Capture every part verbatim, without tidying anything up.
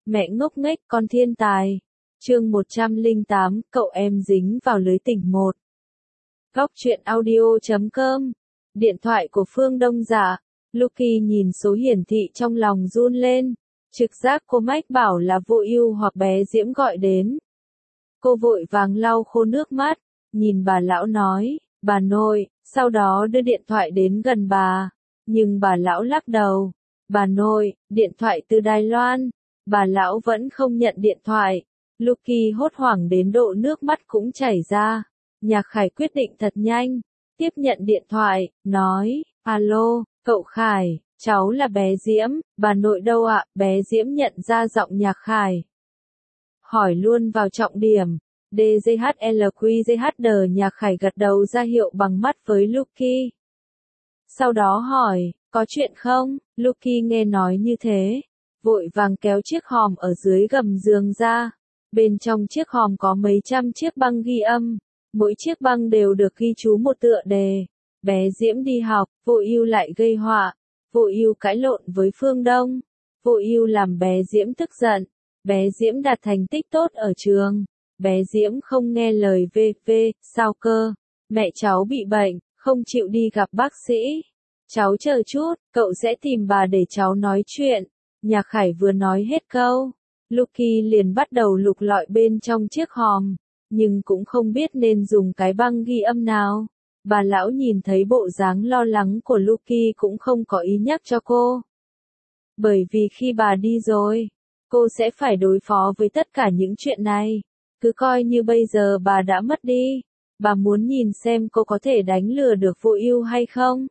Mẹ ngốc nghếch con thiên tài. Chương một trăm lẻ tám, cậu em dính vào lưới tình một. Góc truyện audio chấm com. Điện thoại của Phương Đông Dạ. Lucky nhìn số hiển thị trong lòng run lên. Trực giác cô mách bảo là Vô Ưu hoặc bé Diễm gọi đến. Cô vội vàng lau khô nước mắt, nhìn bà lão nói, bà nội, sau đó đưa điện thoại đến gần bà. Nhưng bà lão lắc đầu. Bà nội, điện thoại từ Đài Loan. Bà lão vẫn không nhận điện thoại. Lucky hốt hoảng đến độ nước mắt cũng chảy ra. Nhạc Khải quyết định thật nhanh, tiếp nhận điện thoại, nói, alo, cậu Khải, cháu là bé Diễm, bà nội đâu ạ? Bé Diễm nhận ra giọng Nhạc Khải. Hỏi luôn vào trọng điểm. đê giê hát lờ quy giê hát đê Nhạc Khải gật đầu ra hiệu bằng mắt với Lucky. Sau đó hỏi, có chuyện không? Lucky nghe nói như thế, vội vàng kéo chiếc hòm ở dưới gầm giường ra. Bên trong chiếc hòm có mấy trăm chiếc băng ghi âm, mỗi chiếc băng đều được ghi chú một tựa đề. Bé Diễm đi học, Vô Ưu lại gây họa. Vô Ưu cãi lộn với Phương Đông. Vô Ưu làm bé Diễm tức giận. Bé Diễm đạt thành tích tốt ở trường. Bé Diễm không nghe lời vê vê, sao cơ? Mẹ cháu bị bệnh, không chịu đi gặp bác sĩ. Cháu chờ chút, cậu sẽ tìm bà để cháu nói chuyện. Nhạc Khải vừa nói hết câu, Lucky liền bắt đầu lục lọi bên trong chiếc hòm, nhưng cũng không biết nên dùng cái băng ghi âm nào. Bà lão nhìn thấy bộ dáng lo lắng của Lucky cũng không có ý nhắc cho cô. Bởi vì khi bà đi rồi, cô sẽ phải đối phó với tất cả những chuyện này. Cứ coi như bây giờ bà đã mất đi, bà muốn nhìn xem cô có thể đánh lừa được Vô Ưu hay không.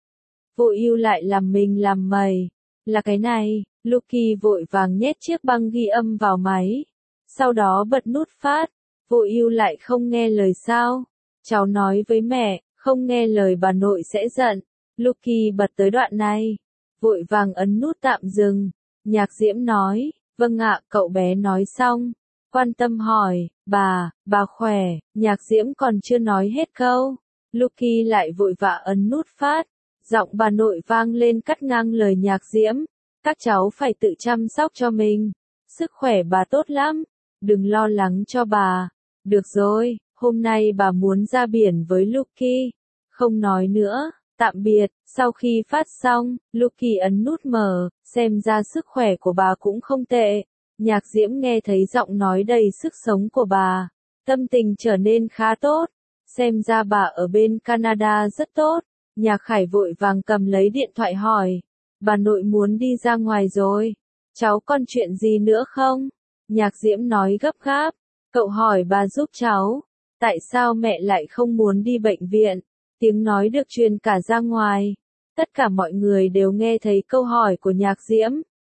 Vô Ưu lại làm mình làm mày. Là cái này, Lucky vội vàng nhét chiếc băng ghi âm vào máy. Sau đó bật nút phát. Vô Ưu lại không nghe lời sao? Cháu nói với mẹ, không nghe lời bà nội sẽ giận. Lucky bật tới đoạn này, vội vàng ấn nút tạm dừng. Nhạc Diễm nói, vâng ạ, cậu bé nói xong. Quan tâm hỏi, bà, bà khỏe. Nhạc Diễm còn chưa nói hết câu, Lucky lại vội vã ấn nút phát. Giọng bà nội vang lên cắt ngang lời Nhạc Diễm. Các cháu phải tự chăm sóc cho mình. Sức khỏe bà tốt lắm. Đừng lo lắng cho bà. Được rồi, hôm nay bà muốn ra biển với Lucky. Không nói nữa, tạm biệt. Sau khi phát xong, Lucky ấn nút mở, xem ra sức khỏe của bà cũng không tệ. Nhạc Diễm nghe thấy giọng nói đầy sức sống của bà. Tâm tình trở nên khá tốt. Xem ra bà ở bên Canada rất tốt. Nhạc Khải vội vàng cầm lấy điện thoại hỏi. Bà nội muốn đi ra ngoài rồi. Cháu còn chuyện gì nữa không? Nhạc Diễm nói gấp gáp. Cậu hỏi bà giúp cháu. Tại sao mẹ lại không muốn đi bệnh viện? Tiếng nói được truyền cả ra ngoài. Tất cả mọi người đều nghe thấy câu hỏi của Nhạc Diễm.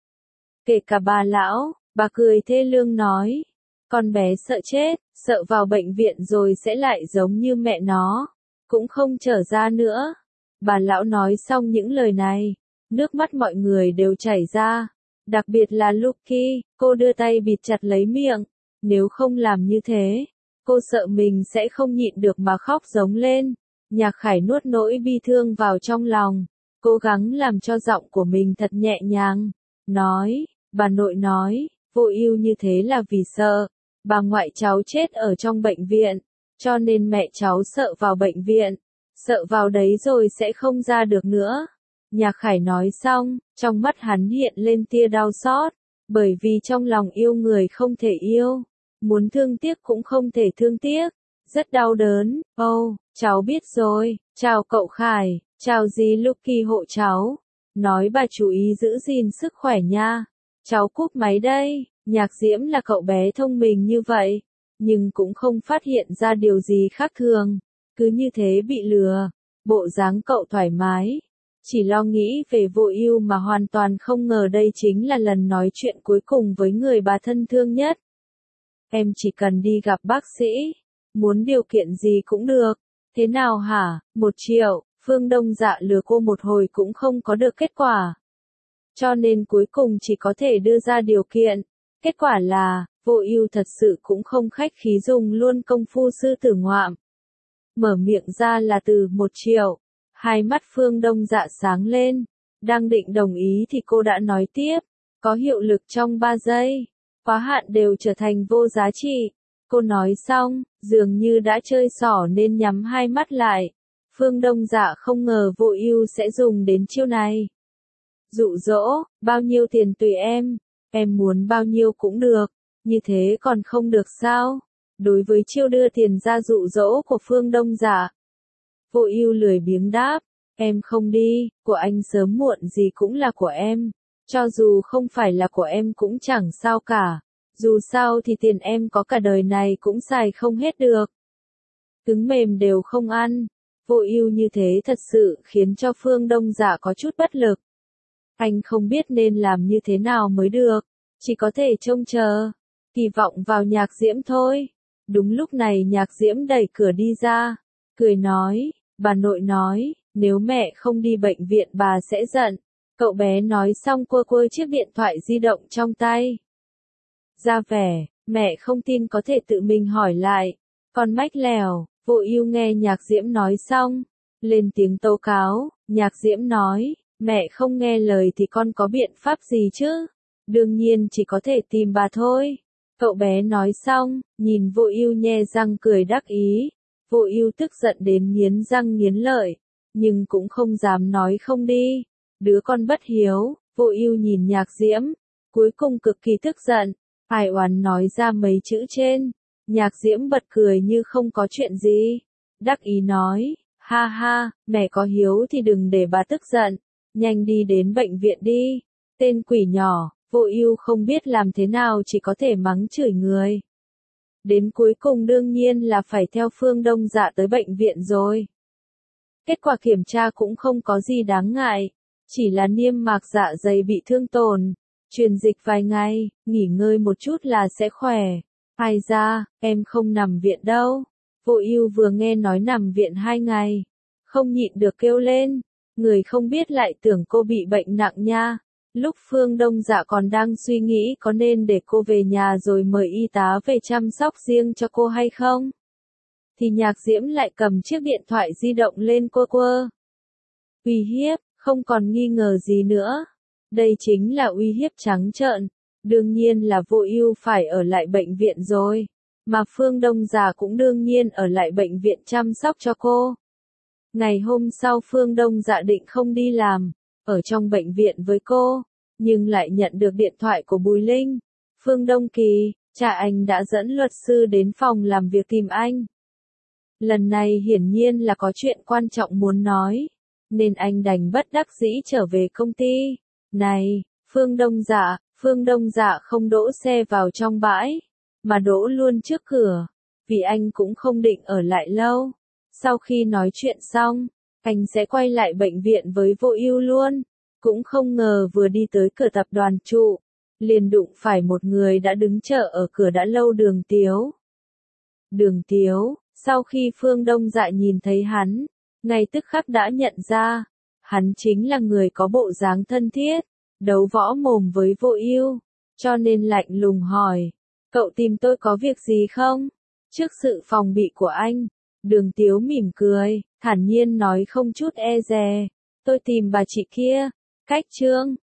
Kể cả bà lão, bà cười thê lương nói. Con bé sợ chết, sợ vào bệnh viện rồi sẽ lại giống như mẹ nó. Cũng không trở ra nữa. Bà lão nói xong những lời này, nước mắt mọi người đều chảy ra. Đặc biệt là Lucky, cô đưa tay bịt chặt lấy miệng. Nếu không làm như thế, cô sợ mình sẽ không nhịn được mà khóc giống lên. Nhạc Khải nuốt nỗi bi thương vào trong lòng, cố gắng làm cho giọng của mình thật nhẹ nhàng. Nói, bà nội nói, Vô Ưu như thế là vì sợ bà ngoại cháu chết ở trong bệnh viện, cho nên mẹ cháu sợ vào bệnh viện. Sợ vào đấy rồi sẽ không ra được nữa. Nhạc Khải nói xong, trong mắt hắn hiện lên tia đau xót, bởi vì trong lòng yêu người không thể yêu, muốn thương tiếc cũng không thể thương tiếc, rất đau đớn. Ô, oh, cháu biết rồi, chào cậu Khải, chào dì Lucky hộ cháu, nói bà chú ý giữ gìn sức khỏe nha. Cháu cúp máy đây. Nhạc Diễm là cậu bé thông minh như vậy, nhưng cũng không phát hiện ra điều gì khác thường. Cứ như thế bị lừa, bộ dáng cậu thoải mái, chỉ lo nghĩ về Vô Ưu mà hoàn toàn không ngờ đây chính là lần nói chuyện cuối cùng với người bà thân thương nhất. Em chỉ cần đi gặp bác sĩ, muốn điều kiện gì cũng được. Thế nào hả? Một triệu, Phương Đông Dạ lừa cô một hồi cũng không có được kết quả. Cho nên cuối cùng chỉ có thể đưa ra điều kiện. Kết quả là, Vô Ưu thật sự cũng không khách khí dùng luôn công phu sư tử ngoạm. Mở miệng ra là từ một triệu. Hai mắt Phương Đông Dạ sáng lên. Đang định đồng ý thì cô đã nói tiếp. có hiệu lực trong ba giây, quá hạn đều trở thành vô giá trị. Cô nói xong, dường như đã chơi xỏ nên nhắm hai mắt lại. Phương Đông Dạ không ngờ Vô Ưu sẽ dùng đến chiêu này. Dụ dỗ, bao nhiêu tiền tùy em, em muốn bao nhiêu cũng được, như thế còn không được sao? Đối với chiêu đưa tiền ra dụ dỗ của Phương Đông Dạ, Vô Ưu lười biếng đáp, em không đi, của anh sớm muộn gì cũng là của em, cho dù không phải là của em cũng chẳng sao cả, dù sao thì tiền em có cả đời này cũng xài không hết được. Cứng mềm đều không ăn, Vô Ưu như thế thật sự khiến cho Phương Đông Dạ có chút bất lực. Anh không biết nên làm như thế nào mới được, chỉ có thể trông chờ, kỳ vọng vào Nhạc Diễm thôi. Đúng lúc này Nhạc Diễm đẩy cửa đi ra, cười nói, bà nội nói, nếu mẹ không đi bệnh viện bà sẽ giận. Cậu bé nói xong quơ quơ chiếc điện thoại di động trong tay. Ra vẻ, mẹ không tin có thể tự mình hỏi lại. Con mách lèo, Vô Ưu nghe Nhạc Diễm nói xong, lên tiếng tố cáo. Nhạc Diễm nói, mẹ không nghe lời thì con có biện pháp gì chứ? Đương nhiên chỉ có thể tìm bà thôi. Cậu bé nói xong, nhìn Vô Ưu nhe răng cười đắc ý. Vô Ưu tức giận đến nghiến răng nghiến lợi, nhưng cũng không dám nói không đi. Đứa con bất hiếu. Vô Ưu nhìn Nhạc Diễm, cuối cùng cực kỳ tức giận, ai oán nói ra mấy chữ trên. Nhạc Diễm bật cười như không có chuyện gì, đắc ý nói, ha ha, mẹ có hiếu thì đừng để bà tức giận, nhanh đi đến bệnh viện đi. Tên quỷ nhỏ. Vô Ưu không biết làm thế nào chỉ có thể mắng chửi người. Đến cuối cùng đương nhiên là phải theo Phương Đông Dạ tới bệnh viện rồi. Kết quả kiểm tra cũng không có gì đáng ngại, chỉ là niêm mạc dạ dày bị thương tổn, truyền dịch vài ngày, nghỉ ngơi một chút là sẽ khỏe. Ai da, em không nằm viện đâu. Vô Ưu vừa nghe nói nằm viện hai ngày, không nhịn được kêu lên, người không biết lại tưởng cô bị bệnh nặng nha. Lúc Phương Đông Dạ còn đang suy nghĩ có nên để cô về nhà rồi mời y tá về chăm sóc riêng cho cô hay không, thì Nhạc Diễm lại cầm chiếc điện thoại di động lên quơ quơ. Uy hiếp, không còn nghi ngờ gì nữa. Đây chính là uy hiếp trắng trợn. Đương nhiên là Vô Ưu phải ở lại bệnh viện rồi, mà Phương Đông Dạ cũng đương nhiên ở lại bệnh viện chăm sóc cho cô. Ngày hôm sau Phương Đông Dạ định không đi làm, ở trong bệnh viện với cô, nhưng lại nhận được điện thoại của Bùi Linh. Phương Đông Kỳ, cha anh đã dẫn luật sư đến phòng làm việc tìm anh. Lần này hiển nhiên là có chuyện quan trọng muốn nói, nên anh đành bất đắc dĩ trở về công ty. Này, Phương Đông Dạ, Phương Đông Dạ không đỗ xe vào trong bãi, mà đỗ luôn trước cửa, vì anh cũng không định ở lại lâu. Sau khi nói chuyện xong, anh sẽ quay lại bệnh viện với Vô Ưu luôn. Cũng không ngờ vừa đi tới cửa tập đoàn trụ, liền đụng phải một người đã đứng chờ ở cửa đã lâu, Đường Tiếu. Đường Tiếu, sau khi Phương Đông Dạ nhìn thấy hắn, ngay tức khắc đã nhận ra, hắn chính là người có bộ dáng thân thiết, đấu võ mồm với Vô Ưu, cho nên lạnh lùng hỏi, cậu tìm tôi có việc gì không? Trước sự phòng bị của anh, Đường Tiếu mỉm cười, thản nhiên nói không chút e dè, tôi tìm bà chị kia, Cách Trương.